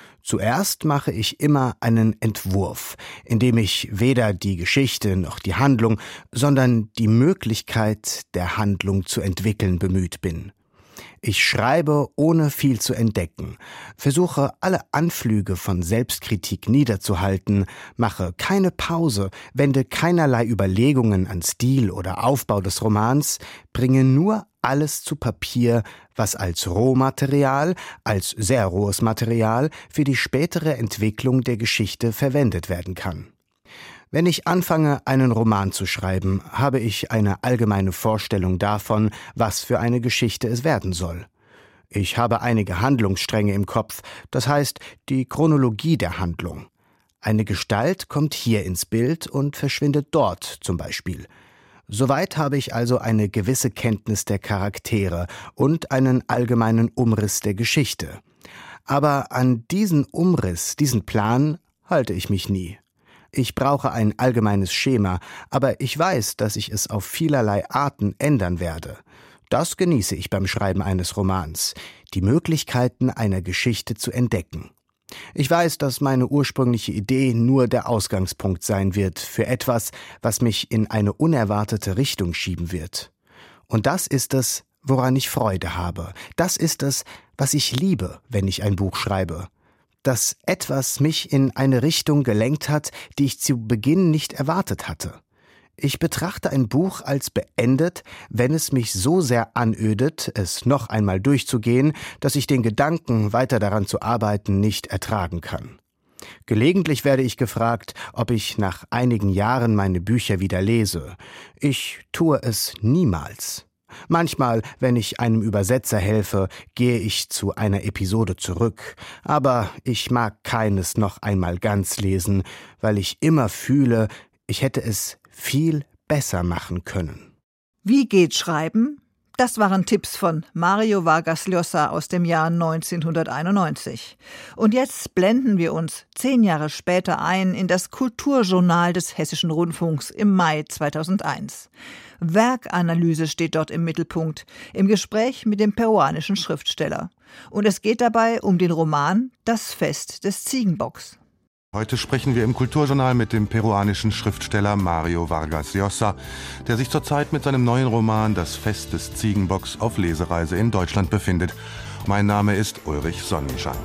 Zuerst mache ich immer einen Entwurf, in dem ich weder die Geschichte noch die Handlung, sondern die Möglichkeit der Handlung zu entwickeln bemüht bin. Ich schreibe, ohne viel zu entdecken, versuche alle Anflüge von Selbstkritik niederzuhalten, mache keine Pause, wende keinerlei Überlegungen an Stil oder Aufbau des Romans, bringe nur alles zu Papier, was als Rohmaterial, als sehr rohes Material für die spätere Entwicklung der Geschichte verwendet werden kann. Wenn ich anfange, einen Roman zu schreiben, habe ich eine allgemeine Vorstellung davon, was für eine Geschichte es werden soll. Ich habe einige Handlungsstränge im Kopf, das heißt die Chronologie der Handlung. Eine Gestalt kommt hier ins Bild und verschwindet dort zum Beispiel. Soweit habe ich also eine gewisse Kenntnis der Charaktere und einen allgemeinen Umriss der Geschichte. Aber an diesen Umriss, diesen Plan halte ich mich nie. Ich brauche ein allgemeines Schema, aber ich weiß, dass ich es auf vielerlei Arten ändern werde. Das genieße ich beim Schreiben eines Romans, die Möglichkeiten einer Geschichte zu entdecken. Ich weiß, dass meine ursprüngliche Idee nur der Ausgangspunkt sein wird für etwas, was mich in eine unerwartete Richtung schieben wird. Und das ist es, woran ich Freude habe. Das ist es, was ich liebe, wenn ich ein Buch schreibe. Dass etwas mich in eine Richtung gelenkt hat, die ich zu Beginn nicht erwartet hatte. Ich betrachte ein Buch als beendet, wenn es mich so sehr anödet, es noch einmal durchzugehen, dass ich den Gedanken, weiter daran zu arbeiten, nicht ertragen kann. Gelegentlich werde ich gefragt, ob ich nach einigen Jahren meine Bücher wieder lese. Ich tue es niemals. Manchmal, wenn ich einem Übersetzer helfe, gehe ich zu einer Episode zurück, aber ich mag keines noch einmal ganz lesen, weil ich immer fühle, ich hätte es viel besser machen können. Wie geht Schreiben? Das waren Tipps von Mario Vargas Llosa aus dem Jahr neunzehnhunderteinundneunzig. Und jetzt blenden wir uns zehn Jahre später ein in das Kulturjournal des Hessischen Rundfunks im Mai zweitausendeins. Werkanalyse steht dort im Mittelpunkt, im Gespräch mit dem peruanischen Schriftsteller. Und es geht dabei um den Roman Das Fest des Ziegenbocks. Heute sprechen wir im Kulturjournal mit dem peruanischen Schriftsteller Mario Vargas Llosa, der sich zurzeit mit seinem neuen Roman Das Fest des Ziegenbocks auf Lesereise in Deutschland befindet. Mein Name ist Ulrich Sonnenschein.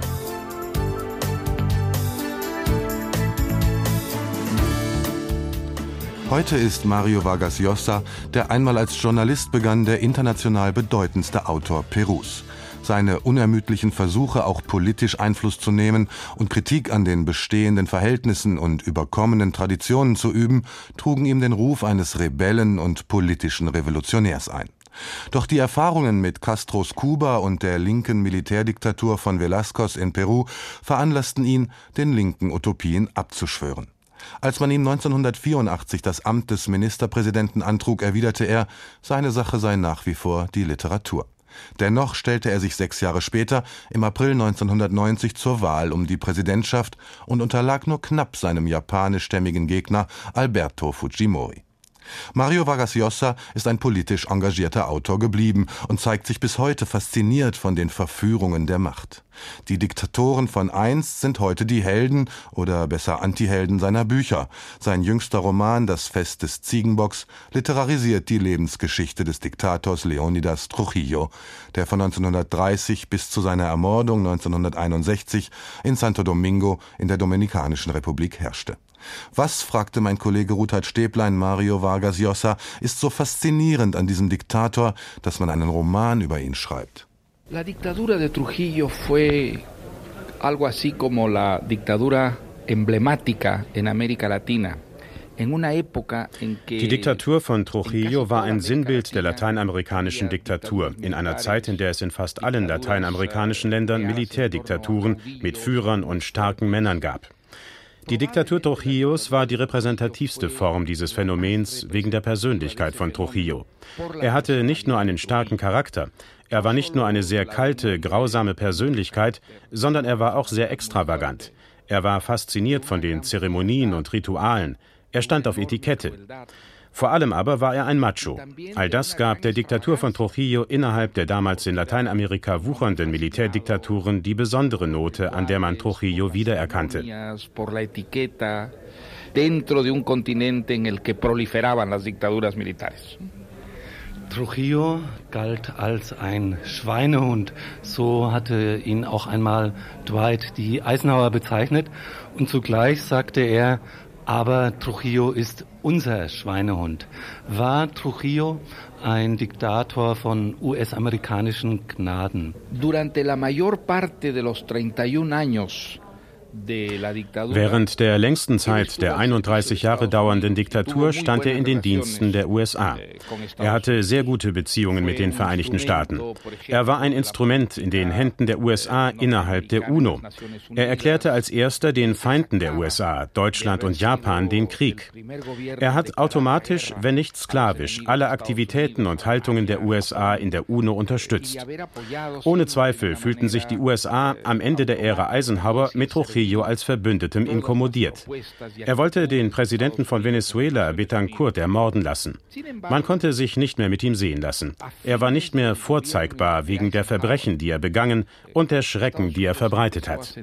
Heute ist Mario Vargas Llosa, der einmal als Journalist begann, der international bedeutendste Autor Perus. Seine unermüdlichen Versuche, auch politisch Einfluss zu nehmen und Kritik an den bestehenden Verhältnissen und überkommenen Traditionen zu üben, trugen ihm den Ruf eines Rebellen und politischen Revolutionärs ein. Doch die Erfahrungen mit Castros Kuba und der linken Militärdiktatur von Velázquez in Peru veranlassten ihn, den linken Utopien abzuschwören. Als man ihm neunzehnhundertvierundachtzig das Amt des Ministerpräsidenten antrug, erwiderte er, seine Sache sei nach wie vor die Literatur. Dennoch stellte er sich sechs Jahre später, im April neunzehnhundertneunzig, zur Wahl um die Präsidentschaft und unterlag nur knapp seinem japanischstämmigen Gegner Alberto Fujimori. Mario Vargas Llosa ist ein politisch engagierter Autor geblieben und zeigt sich bis heute fasziniert von den Verführungen der Macht. Die Diktatoren von einst sind heute die Helden oder besser Antihelden seiner Bücher. Sein jüngster Roman Das Fest des Ziegenbocks literarisiert die Lebensgeschichte des Diktators Leonidas Trujillo, der von neunzehnhundertdreißig bis zu seiner Ermordung neunzehnhunderteinundsechzig in Santo Domingo in der Dominikanischen Republik herrschte. Was, fragte mein Kollege Ruthard Stäblein Mario Vargas Llosa, ist so faszinierend an diesem Diktator, dass man einen Roman über ihn schreibt? La dictadura de Trujillo fue algo así como la dictadura emblemática en América Latina. Die Diktatur von Trujillo war ein Sinnbild der lateinamerikanischen Diktatur, in einer Zeit, in der es in fast allen lateinamerikanischen Ländern Militärdiktaturen mit Führern und starken Männern gab. Die Diktatur Trujillos war die repräsentativste Form dieses Phänomens wegen der Persönlichkeit von Trujillo. Er hatte nicht nur einen starken Charakter, er war nicht nur eine sehr kalte, grausame Persönlichkeit, sondern er war auch sehr extravagant. Er war fasziniert von den Zeremonien und Ritualen. Er stand auf Etikette. Vor allem aber war er ein Macho. All das gab der Diktatur von Trujillo innerhalb der damals in Lateinamerika wuchernden Militärdiktaturen die besondere Note, an der man Trujillo wiedererkannte. Dentro de un continente en el que proliferaban las dictaduras militares. Trujillo galt als ein Schweinehund. So hatte ihn auch einmal Dwight D. Eisenhower bezeichnet. Und zugleich sagte er, aber Trujillo ist unser Schweinehund. War Trujillo ein Diktator von U S-amerikanischen Gnaden? Durante la mayor parte de los treinta y un años Während der längsten Zeit der einunddreißig Jahre dauernden Diktatur stand er in den Diensten der U S A. Er hatte sehr gute Beziehungen mit den Vereinigten Staaten. Er war ein Instrument in den Händen der U S A innerhalb der UNO. Er erklärte als erster den Feinden der U S A, Deutschland und Japan, den Krieg. Er hat automatisch, wenn nicht sklavisch, alle Aktivitäten und Haltungen der U S A in der UNO unterstützt. Ohne Zweifel fühlten sich die U S A am Ende der Ära Eisenhower mit Trujillo als Verbündetem inkommodiert. Er wollte den Präsidenten von Venezuela, Betancourt, ermorden lassen. Man konnte sich nicht mehr mit ihm sehen lassen. Er war nicht mehr vorzeigbar wegen der Verbrechen, die er begangen und der Schrecken, die er verbreitet hat.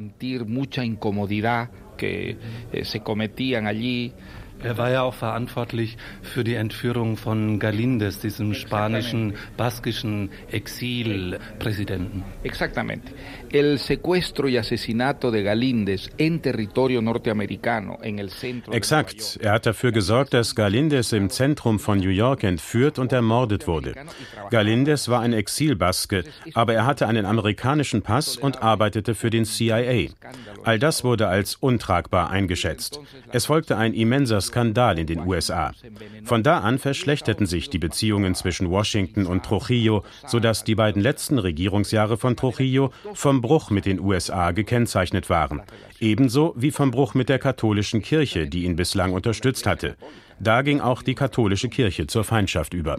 Er war ja auch verantwortlich für die Entführung von Galíndez, diesem spanischen, baskischen Exilpräsidenten. Exactamente. El secuestro y asesinato de Galíndez en territorio norteamericano en el centro. Exakt. Er hat dafür gesorgt, dass Galíndez im Zentrum von New York entführt und ermordet wurde. Galíndez war ein Exilbaske, aber er hatte einen amerikanischen Pass und arbeitete für den C I A. All das wurde als untragbar eingeschätzt. Es folgte ein immenser Skandal in den U S A. Von da an verschlechterten sich die Beziehungen zwischen Washington und Trujillo, sodass die beiden letzten Regierungsjahre von Trujillo vom Bruch mit den U S A gekennzeichnet waren. Ebenso wie vom Bruch mit der katholischen Kirche, die ihn bislang unterstützt hatte. Da ging auch die katholische Kirche zur Feindschaft über.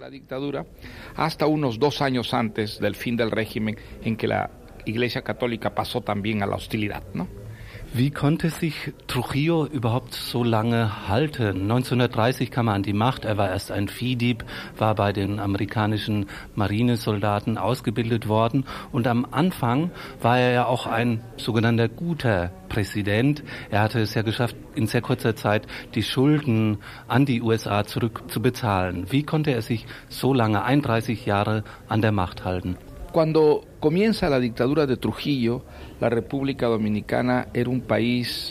Hasta unos dos años antes del fin del régimen en que la Iglesia Católica pasó también a la hostilidad, ¿no? Wie konnte sich Trujillo überhaupt so lange halten? neunzehnhundertdreißig kam er an die Macht. Er war erst ein Viehdieb, war bei den amerikanischen Marinesoldaten ausgebildet worden. Und am Anfang war er ja auch ein sogenannter guter Präsident. Er hatte es ja geschafft, in sehr kurzer Zeit die Schulden an die U S A zurückzubezahlen. Wie konnte er sich so lange, einunddreißig Jahre, an der Macht halten? Cuando comienza la dictadura de Trujillo, la República Dominicana era un país.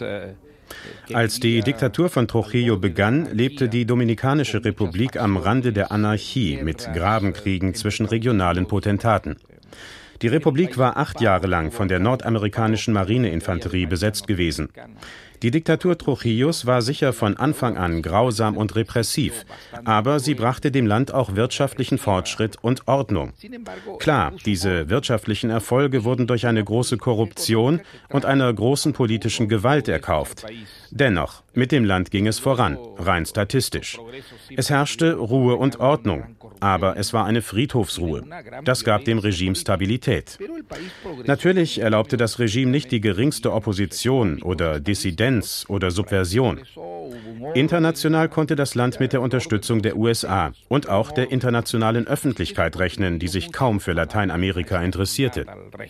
Als die Diktatur von Trujillo begann, lebte die Dominikanische Republik am Rande der Anarchie mit Grabenkriegen zwischen regionalen Potentaten. Die Republik war acht Jahre lang von der nordamerikanischen Marineinfanterie besetzt gewesen. Die Diktatur Trujillos war sicher von Anfang an grausam und repressiv, aber sie brachte dem Land auch wirtschaftlichen Fortschritt und Ordnung. Klar, diese wirtschaftlichen Erfolge wurden durch eine große Korruption und einer großen politischen Gewalt erkauft. Dennoch, mit dem Land ging es voran, rein statistisch. Es herrschte Ruhe und Ordnung, aber es war eine Friedhofsruhe. Das gab dem Regime Stabilität. Natürlich erlaubte das Regime nicht die geringste Opposition oder Dissidenz oder Subversion. International konnte das Land mit der Unterstützung der U S A und auch der internationalen Öffentlichkeit rechnen, die sich kaum für Lateinamerika interessierte.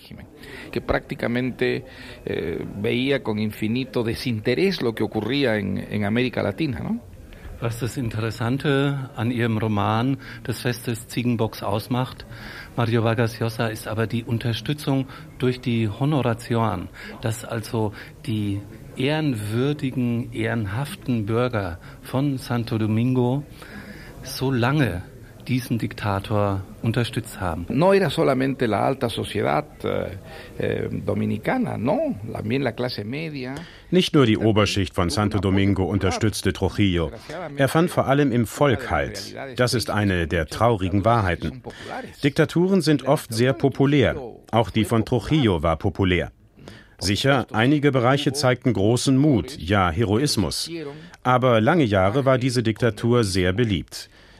Was das Interessante an Ihrem Roman Das Fest des Ziegenbocks ausmacht, Mario Vargas Llosa, ist aber die Unterstützung durch die Honoración, dass also die ehrenwürdigen, ehrenhaften Bürger von Santo Domingo so lange diesen Diktator unterstützt haben. No era solamente la alta sociedad eh, dominicana, no, también la clase media. Nicht nur die Oberschicht von Santo Domingo unterstützte Trujillo. Er fand vor allem im Volk Halt. Das ist eine der traurigen Wahrheiten. Diktaturen sind oft sehr populär. Auch die von Trujillo war populär. Sicher, einige Bereiche zeigten großen Mut, ja Heroismus. Aber lange Jahre war diese Diktatur sehr beliebt.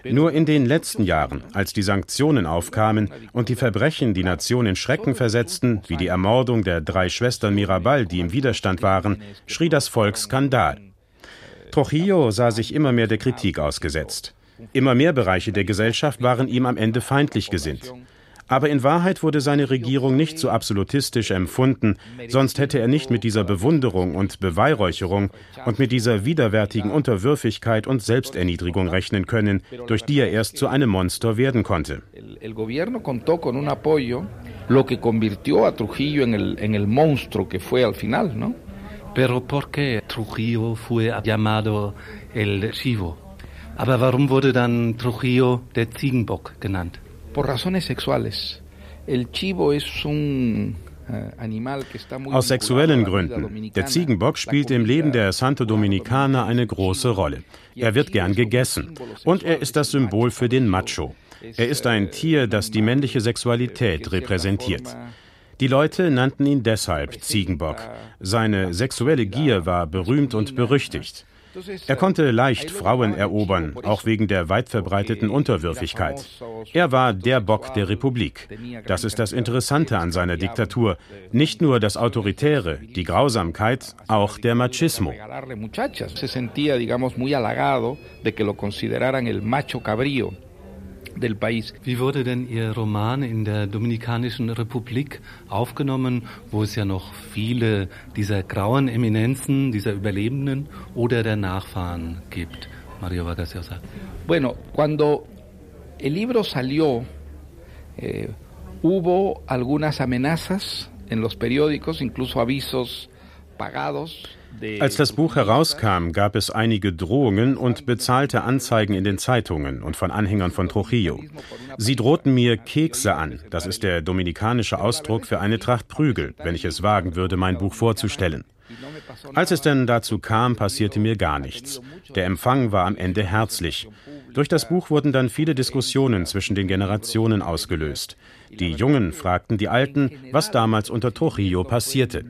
Nur in den letzten Jahren, als die Sanktionen aufkamen und die Verbrechen die Nation in Schrecken versetzten, wie die Ermordung der drei Schwestern Mirabal, die im Widerstand waren, schrie das Volk Skandal. Trujillo sah sich immer mehr der Kritik ausgesetzt. Immer mehr Bereiche der Gesellschaft waren ihm am Ende feindlich gesinnt. Aber in Wahrheit wurde seine Regierung nicht so absolutistisch empfunden, sonst hätte er nicht mit dieser Bewunderung und Beweihräucherung und mit dieser widerwärtigen Unterwürfigkeit und Selbsterniedrigung rechnen können, durch die er erst zu einem Monster werden konnte. El gobierno contó con un apoyo, lo que convirtió a Trujillo en el, en el monstruo que fue al final, ¿no? Pero ¿por qué Trujillo fue llamado el Chivo? Aber warum wurde dann Trujillo der Ziegenbock genannt? Por razones sexuales. El chivo es un animal que está muy Aus sexuellen Gründen. Der Ziegenbock spielt im Leben der Santo Dominicana eine große Rolle. Er wird gern gegessen. Und er ist das Symbol für den Macho. Er ist ein Tier, das die männliche Sexualität repräsentiert. Die Leute nannten ihn deshalb Ziegenbock. Seine sexuelle Gier war berühmt und berüchtigt. Er konnte leicht Frauen erobern, auch wegen der weit verbreiteten Unterwürfigkeit. Er war der Bock der Republik. Das ist das Interessante an seiner Diktatur. Nicht nur das Autoritäre, die Grausamkeit, auch der Machismo. Del país. Wie wurde denn Ihr Roman in der Dominikanischen Republik aufgenommen, wo es ja noch viele dieser grauen Eminenzen, dieser Überlebenden oder der Nachfahren gibt, Mario Vargas Llosa? Bueno, cuando el libro salió, eh, hubo algunas amenazas en los periódicos, incluso avisos pagados. Als das Buch herauskam, gab es einige Drohungen und bezahlte Anzeigen in den Zeitungen und von Anhängern von Trujillo. Sie drohten mir Kekse an, das ist der dominikanische Ausdruck für eine Tracht Prügel, wenn ich es wagen würde, mein Buch vorzustellen. Als es denn dazu kam, passierte mir gar nichts. Der Empfang war am Ende herzlich. Durch das Buch wurden dann viele Diskussionen zwischen den Generationen ausgelöst. Die Jungen fragten die Alten, was damals unter Trujillo passierte.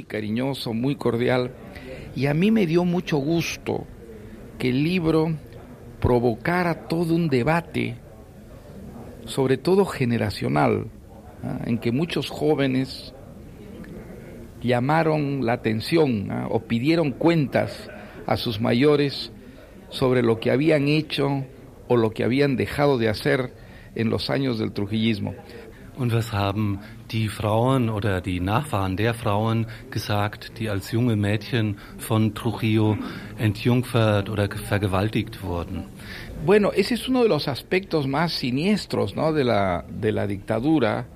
Y a mí me dio mucho gusto que el libro provocara todo un debate, sobre todo generacional, ¿eh? en que muchos jóvenes llamaron la atención ¿eh? o pidieron cuentas a sus mayores sobre lo que habían hecho o lo que habían dejado de hacer en los años del trujillismo. Und was haben die Frauen oder die Nachfahren der Frauen gesagt, die als junge Mädchen von Trujillo entjungfert oder vergewaltigt wurden? Bueno, ese es uno de los aspectos más siniestros, ¿no? de la de la dictadura.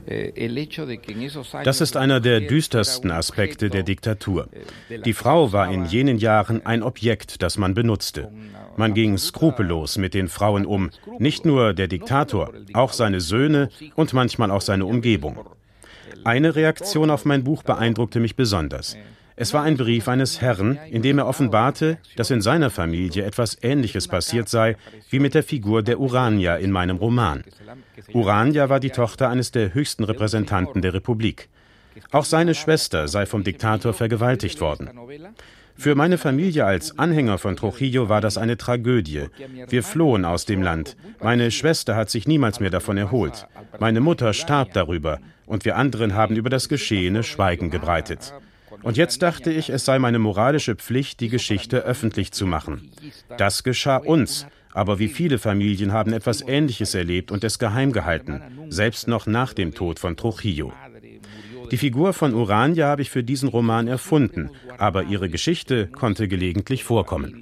Das ist einer der düstersten Aspekte der Diktatur. Die Frau war in jenen Jahren ein Objekt, das man benutzte. Man ging skrupellos mit den Frauen um, nicht nur der Diktator, auch seine Söhne und manchmal auch seine Umgebung. Eine Reaktion auf mein Buch beeindruckte mich besonders. Es war ein Brief eines Herrn, in dem er offenbarte, dass in seiner Familie etwas Ähnliches passiert sei, wie mit der Figur der Urania in meinem Roman. Urania war die Tochter eines der höchsten Repräsentanten der Republik. Auch seine Schwester sei vom Diktator vergewaltigt worden. Für meine Familie als Anhänger von Trujillo war das eine Tragödie. Wir flohen aus dem Land. Meine Schwester hat sich niemals mehr davon erholt. Meine Mutter starb darüber und wir anderen haben über das Geschehene Schweigen gebreitet. Und jetzt dachte ich, es sei meine moralische Pflicht, die Geschichte öffentlich zu machen. Das geschah uns, aber wie viele Familien haben etwas Ähnliches erlebt und es geheim gehalten, selbst noch nach dem Tod von Trujillo. Die Figur von Urania habe ich für diesen Roman erfunden, aber ihre Geschichte konnte gelegentlich vorkommen.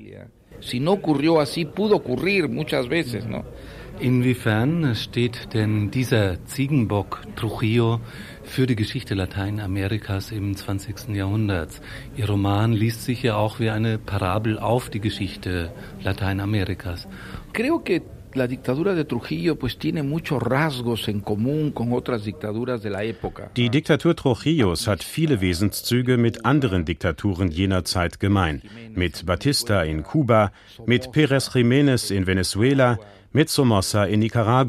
Inwiefern steht denn dieser Ziegenbock Trujillo für die Geschichte Lateinamerikas im zwanzigsten Jahrhunderts? Ihr Roman liest sich ja auch wie eine Parabel auf die Geschichte Lateinamerikas. Creo que la dictadura de Trujillo pues tiene muchos rasgos en común con otras dictaduras de la época. Die Diktatur Trujillos hat viele Wesenszüge mit anderen Diktaturen jener Zeit gemein. Mit Batista in Kuba, mit Pérez Jiménez in Venezuela, mit Somoza in Nicaragua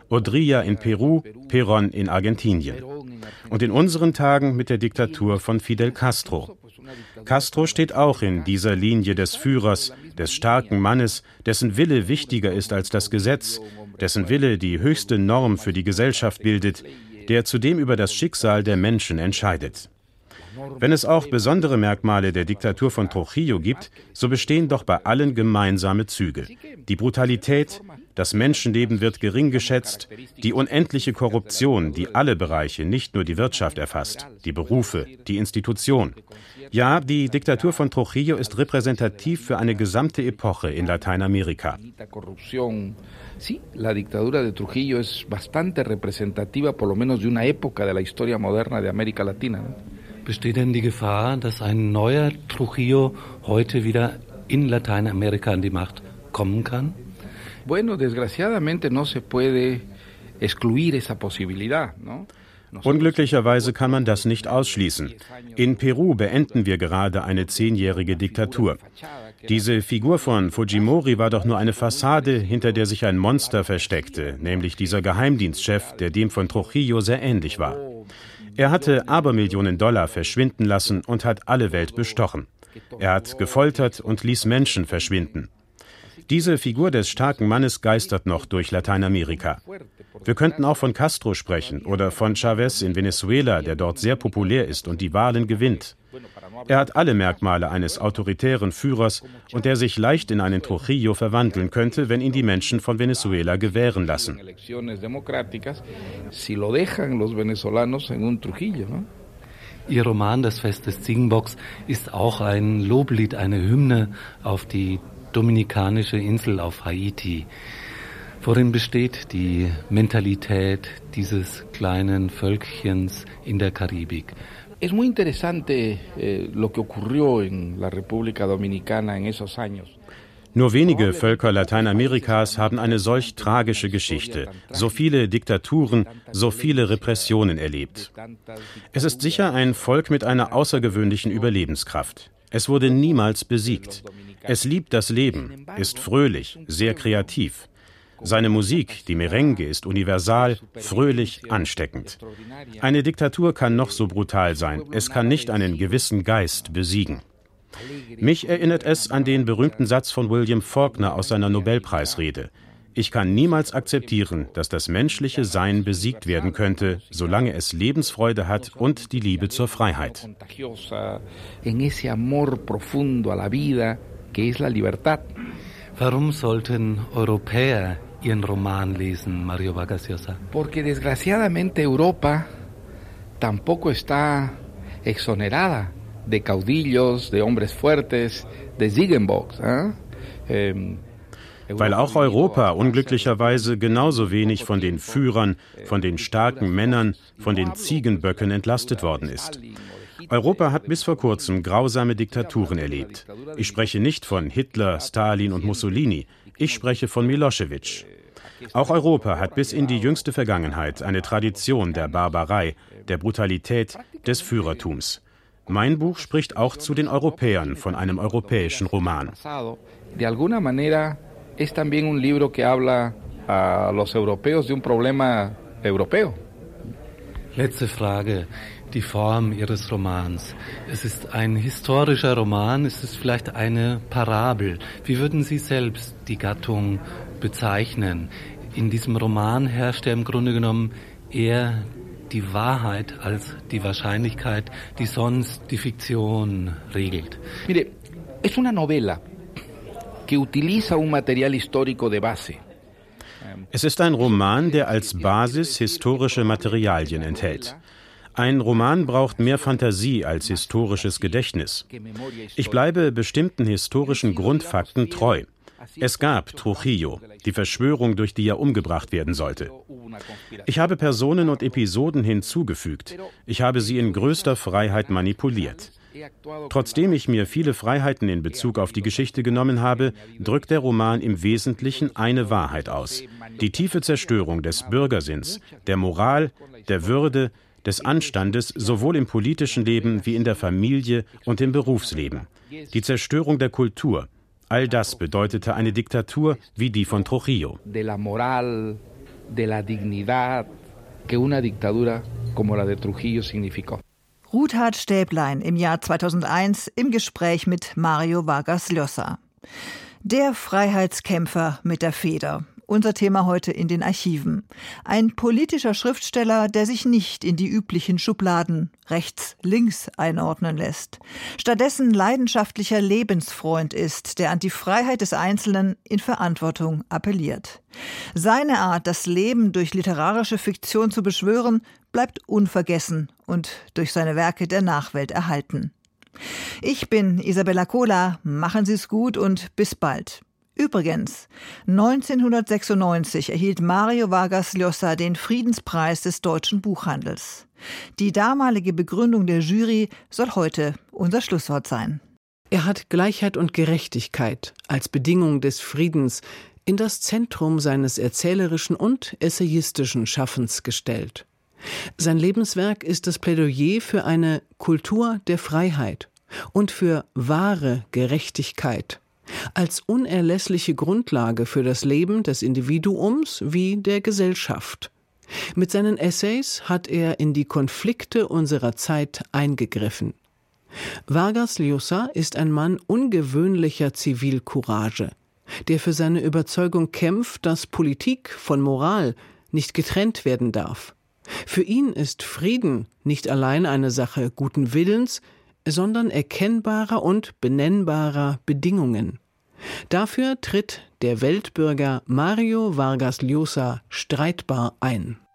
Odría in Peru, Perón in Argentinien. Und in unseren Tagen mit der Diktatur von Fidel Castro. Castro steht auch in dieser Linie des Führers, des starken Mannes, dessen Wille wichtiger ist als das Gesetz, dessen Wille die höchste Norm für die Gesellschaft bildet, der zudem über das Schicksal der Menschen entscheidet. Wenn es auch besondere Merkmale der Diktatur von Trujillo gibt, so bestehen doch bei allen gemeinsame Züge. Die Brutalität, das Menschenleben wird gering geschätzt, die unendliche Korruption, die alle Bereiche, nicht nur die Wirtschaft erfasst, die Berufe, die Institution. Ja, die Diktatur von Trujillo ist repräsentativ für eine gesamte Epoche in Lateinamerika. Sí, la dictadura de Trujillo es bastante representativa, por lo menos de una época de la historia moderna de América Latina. Besteht denn die Gefahr, dass ein neuer Trujillo heute wieder in Lateinamerika an die Macht kommen kann? Bueno, desgraciadamente no se puede excluir esa posibilidad, ¿no? Unglücklicherweise kann man das nicht ausschließen. In Peru beenden wir gerade eine zehnjährige Diktatur. Diese Figur von Fujimori war doch nur eine Fassade, hinter der sich ein Monster versteckte, nämlich dieser Geheimdienstchef, der dem von Trujillo sehr ähnlich war. Er hatte Abermillionen Dollar verschwinden lassen und hat alle Welt bestochen. Er hat gefoltert und ließ Menschen verschwinden. Diese Figur des starken Mannes geistert noch durch Lateinamerika. Wir könnten auch von Castro sprechen oder von Chavez in Venezuela, der dort sehr populär ist und die Wahlen gewinnt. Er hat alle Merkmale eines autoritären Führers und der sich leicht in einen Trujillo verwandeln könnte, wenn ihn die Menschen von Venezuela gewähren lassen. Ihr Roman »Das Fest des Ziegenbocks« ist auch ein Loblied, eine Hymne auf die dominikanische Insel auf Haiti. Worin besteht die Mentalität dieses kleinen Völkchens in der Karibik? Es muy interesante eh, lo que ocurrió en la República Dominicana en esos años. Nur wenige Völker Lateinamerikas haben eine solch tragische Geschichte, so viele Diktaturen, so viele Repressionen erlebt. Es ist sicher ein Volk mit einer außergewöhnlichen Überlebenskraft. Es wurde niemals besiegt. Es liebt das Leben, ist fröhlich, sehr kreativ. Seine Musik, die Merengue, ist universal, fröhlich, ansteckend. Eine Diktatur kann noch so brutal sein, es kann nicht einen gewissen Geist besiegen. Mich erinnert es an den berühmten Satz von William Faulkner aus seiner Nobelpreisrede. Ich kann niemals akzeptieren, dass das menschliche Sein besiegt werden könnte, solange es Lebensfreude hat und die Liebe zur Freiheit. Warum sollten Europäer Ihren Roman lesen, Mario Vargas Llosa? Porque desgraciadamente Europa tampoco está exonerada de caudillos, de hombres fuertes, de Ziegenbocks. ¿eh? Eh, Weil auch Europa unglücklicherweise genauso wenig von den Führern, von den starken Männern, von den Ziegenböcken entlastet worden ist. Europa hat bis vor kurzem grausame Diktaturen erlebt. Ich spreche nicht von Hitler, Stalin und Mussolini, ich spreche von Milosevic. Auch Europa hat bis in die jüngste Vergangenheit eine Tradition der Barbarei, der Brutalität, des Führertums. Mein Buch spricht auch zu den Europäern von einem europäischen Roman. De alguna manera es también un libro que habla a los europeos de un problema europeo. Letzte Frage. Die Form Ihres Romans. Es ist ein historischer Roman, es ist vielleicht eine Parabel. Wie würden Sie selbst die Gattung bezeichnen? In diesem Roman herrscht ja im Grunde genommen eher die Wahrheit als die Wahrscheinlichkeit, die sonst die Fiktion regelt. Mire, es una novela que utiliza un material histórico de base. Es ist ein Roman, der als Basis historische Materialien enthält. Ein Roman braucht mehr Fantasie als historisches Gedächtnis. Ich bleibe bestimmten historischen Grundfakten treu. Es gab Trujillo, die Verschwörung, durch die er umgebracht werden sollte. Ich habe Personen und Episoden hinzugefügt. Ich habe sie in größter Freiheit manipuliert. Trotzdem ich mir viele Freiheiten in Bezug auf die Geschichte genommen habe, drückt der Roman im Wesentlichen eine Wahrheit aus. Die tiefe Zerstörung des Bürgersinns, der Moral, der Würde, des Anstandes sowohl im politischen Leben wie in der Familie und im Berufsleben. Die Zerstörung der Kultur. All das bedeutete eine Diktatur wie die von Trujillo. De la moral, de la dignidad que una dictadura como la de Trujillo significó. Ruthard Stäblein im Jahr zweitausendeins im Gespräch mit Mario Vargas Llosa. Der Freiheitskämpfer mit der Feder. Unser Thema heute in den Archiven. Ein politischer Schriftsteller, der sich nicht in die üblichen Schubladen rechts, links einordnen lässt. Stattdessen leidenschaftlicher Lebensfreund ist, der an die Freiheit des Einzelnen in Verantwortung appelliert. Seine Art, das Leben durch literarische Fiktion zu beschwören, bleibt unvergessen und durch seine Werke der Nachwelt erhalten. Ich bin Isabella Kohler, machen Sie es gut und bis bald. Übrigens, neunzehnhundertsechsundneunzig erhielt Mario Vargas Llosa den Friedenspreis des deutschen Buchhandels. Die damalige Begründung der Jury soll heute unser Schlusswort sein. Er hat Gleichheit und Gerechtigkeit als Bedingung des Friedens in das Zentrum seines erzählerischen und essayistischen Schaffens gestellt. Sein Lebenswerk ist das Plädoyer für eine Kultur der Freiheit und für wahre Gerechtigkeit als unerlässliche Grundlage für das Leben des Individuums wie der Gesellschaft. Mit seinen Essays hat er in die Konflikte unserer Zeit eingegriffen. Vargas Llosa ist ein Mann ungewöhnlicher Zivilcourage, der für seine Überzeugung kämpft, dass Politik von Moral nicht getrennt werden darf. Für ihn ist Frieden nicht allein eine Sache guten Willens, sondern erkennbarer und benennbarer Bedingungen. Dafür tritt der Weltbürger Mario Vargas Llosa streitbar ein.